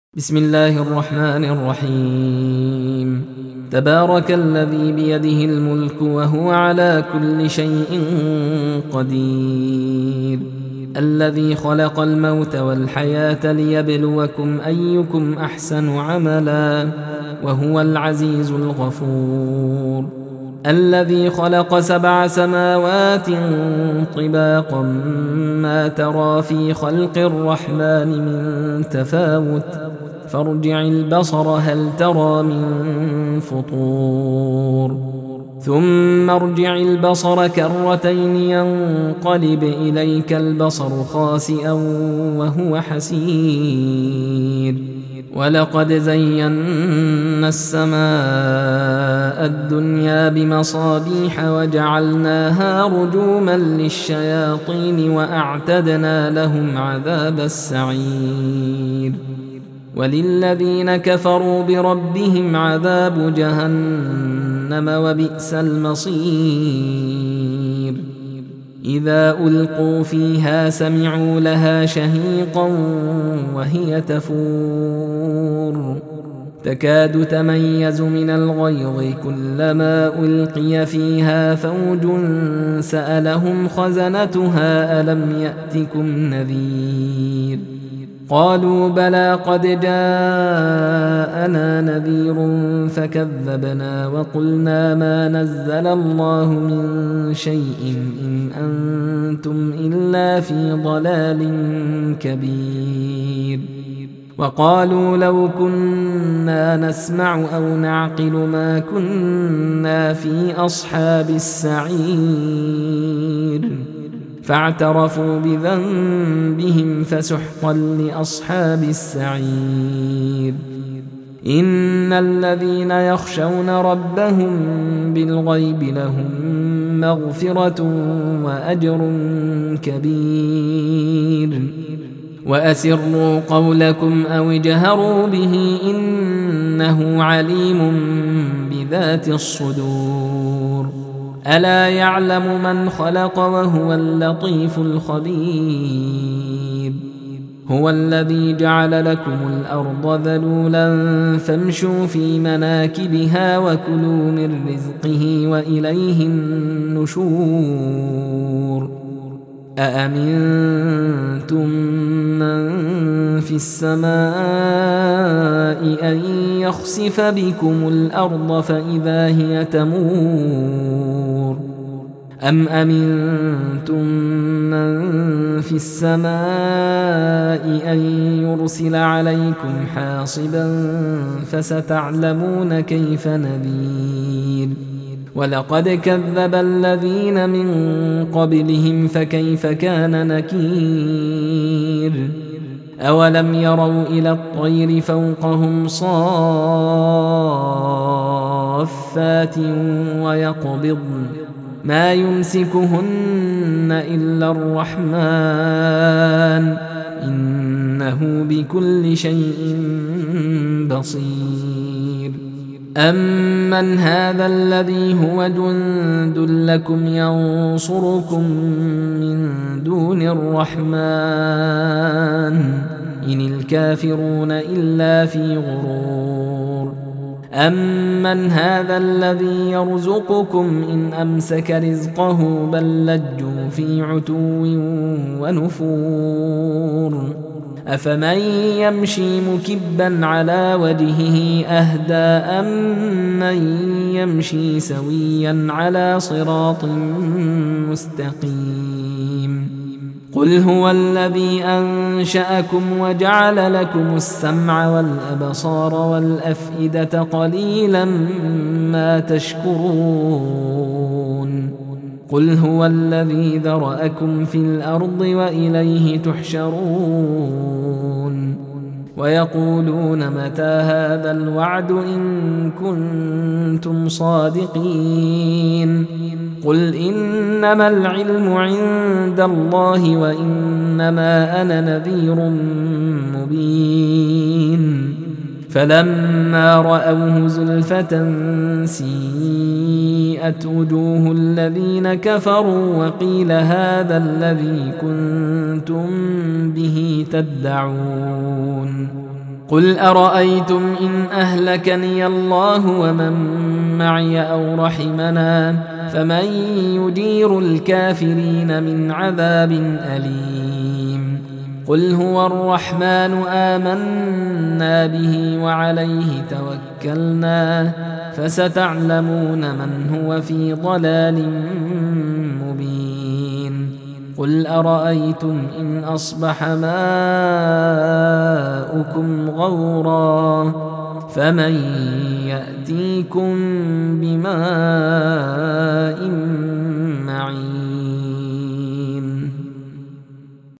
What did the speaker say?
بسم الله الرحمن الرحيم. تبارك الذي بيده الملك وهو على كل شيء قدير، الذي خلق الموت والحياة ليبلوكم أيكم أحسن عملا وهو العزيز الغفور، الذي خلق 7 سماوات طباقا ما ترى في خلق الرحمن من تفاوت فارجع البصر هل ترى من فطور ثم ارجع البصر كرتين ينقلب إليك البصر خاسئا وهو حسير، ولقد زينا السماء الدنيا بمصابيح وجعلناها رجوما للشياطين وأعتدنا لهم عذاب السعير، وللذين كفروا بربهم عذاب جهنم وبئس المصير. إذا ألقوا فيها سمعوا لها شهيقا وهي تفور تكاد تميز من الغيظ كلما ألقي فيها فوج سألهم خزنتها ألم يأتكم نذير قالوا بلى قد جاءنا نذير فكذبنا وقلنا ما نزل الله من شيء إن أنتم إلا في ضلال كبير، وقالوا لو كنا نسمع أو نعقل ما كنا في أصحاب السعير، فاعترفوا بذنبهم فسحقا لأصحاب السعير. إن الذين يخشون ربهم بالغيب لهم مغفرة وأجر كبير، وأسروا قولكم أو اجهروا به إنه عليم بذات الصدور، ألا يعلم من خلق وهو اللطيف الخبير. هو الذي جعل لكم الأرض ذلولا فامشوا في مناكبها وكلوا من رزقه وإليه النشور. أأمنتم من في السماء أن يخسف بكم الأرض فإذا هي تمور أم أمنتم من في السماء أن يرسل عليكم حاصبا فستعلمون كيف نذير. ولقد كذب الذين من قبلهم فكيف كان نكير. أولم يروا إلى الطير فوقهم صافات ويقبضن ما يمسكهن إلا الرحمن إنه بكل شيء بصير. أمن هذا الذي هو جند لكم ينصركم من دون الرحمن إن الكافرون إلا في غرور. أمن هذا الذي يرزقكم إن أمسك رزقه بل لجوا في عتو ونفور. أفمن يمشي مكبا على وجهه أهدى أمن يمشي سويا على صراط مستقيم. قل هو الذي أنشأكم وجعل لكم السمع والأبصار والأفئدة قليلا ما تشكرون. قل هو الذي ذرأكم في الأرض وإليه تحشرون. ويقولون متى هذا الوعد إن كنتم صادقين. قل إنما العلم عند الله وإنما أنا نذير مبين. فلما رأوه زلفة سيئت وجوه الذين كفروا وقيل هذا الذي كنتم به تدعون قل أرأيتم إن أهلكني الله ومن معي أو رحمنا فمن يجير الكافرين من عذاب أليم قل هو الرحمن آمنا به وعليه توكلنا فستعلمون من هو في ضلال مبين قل أرأيتم إن أصبح ماؤكم غورا فمن يأتيكم بماء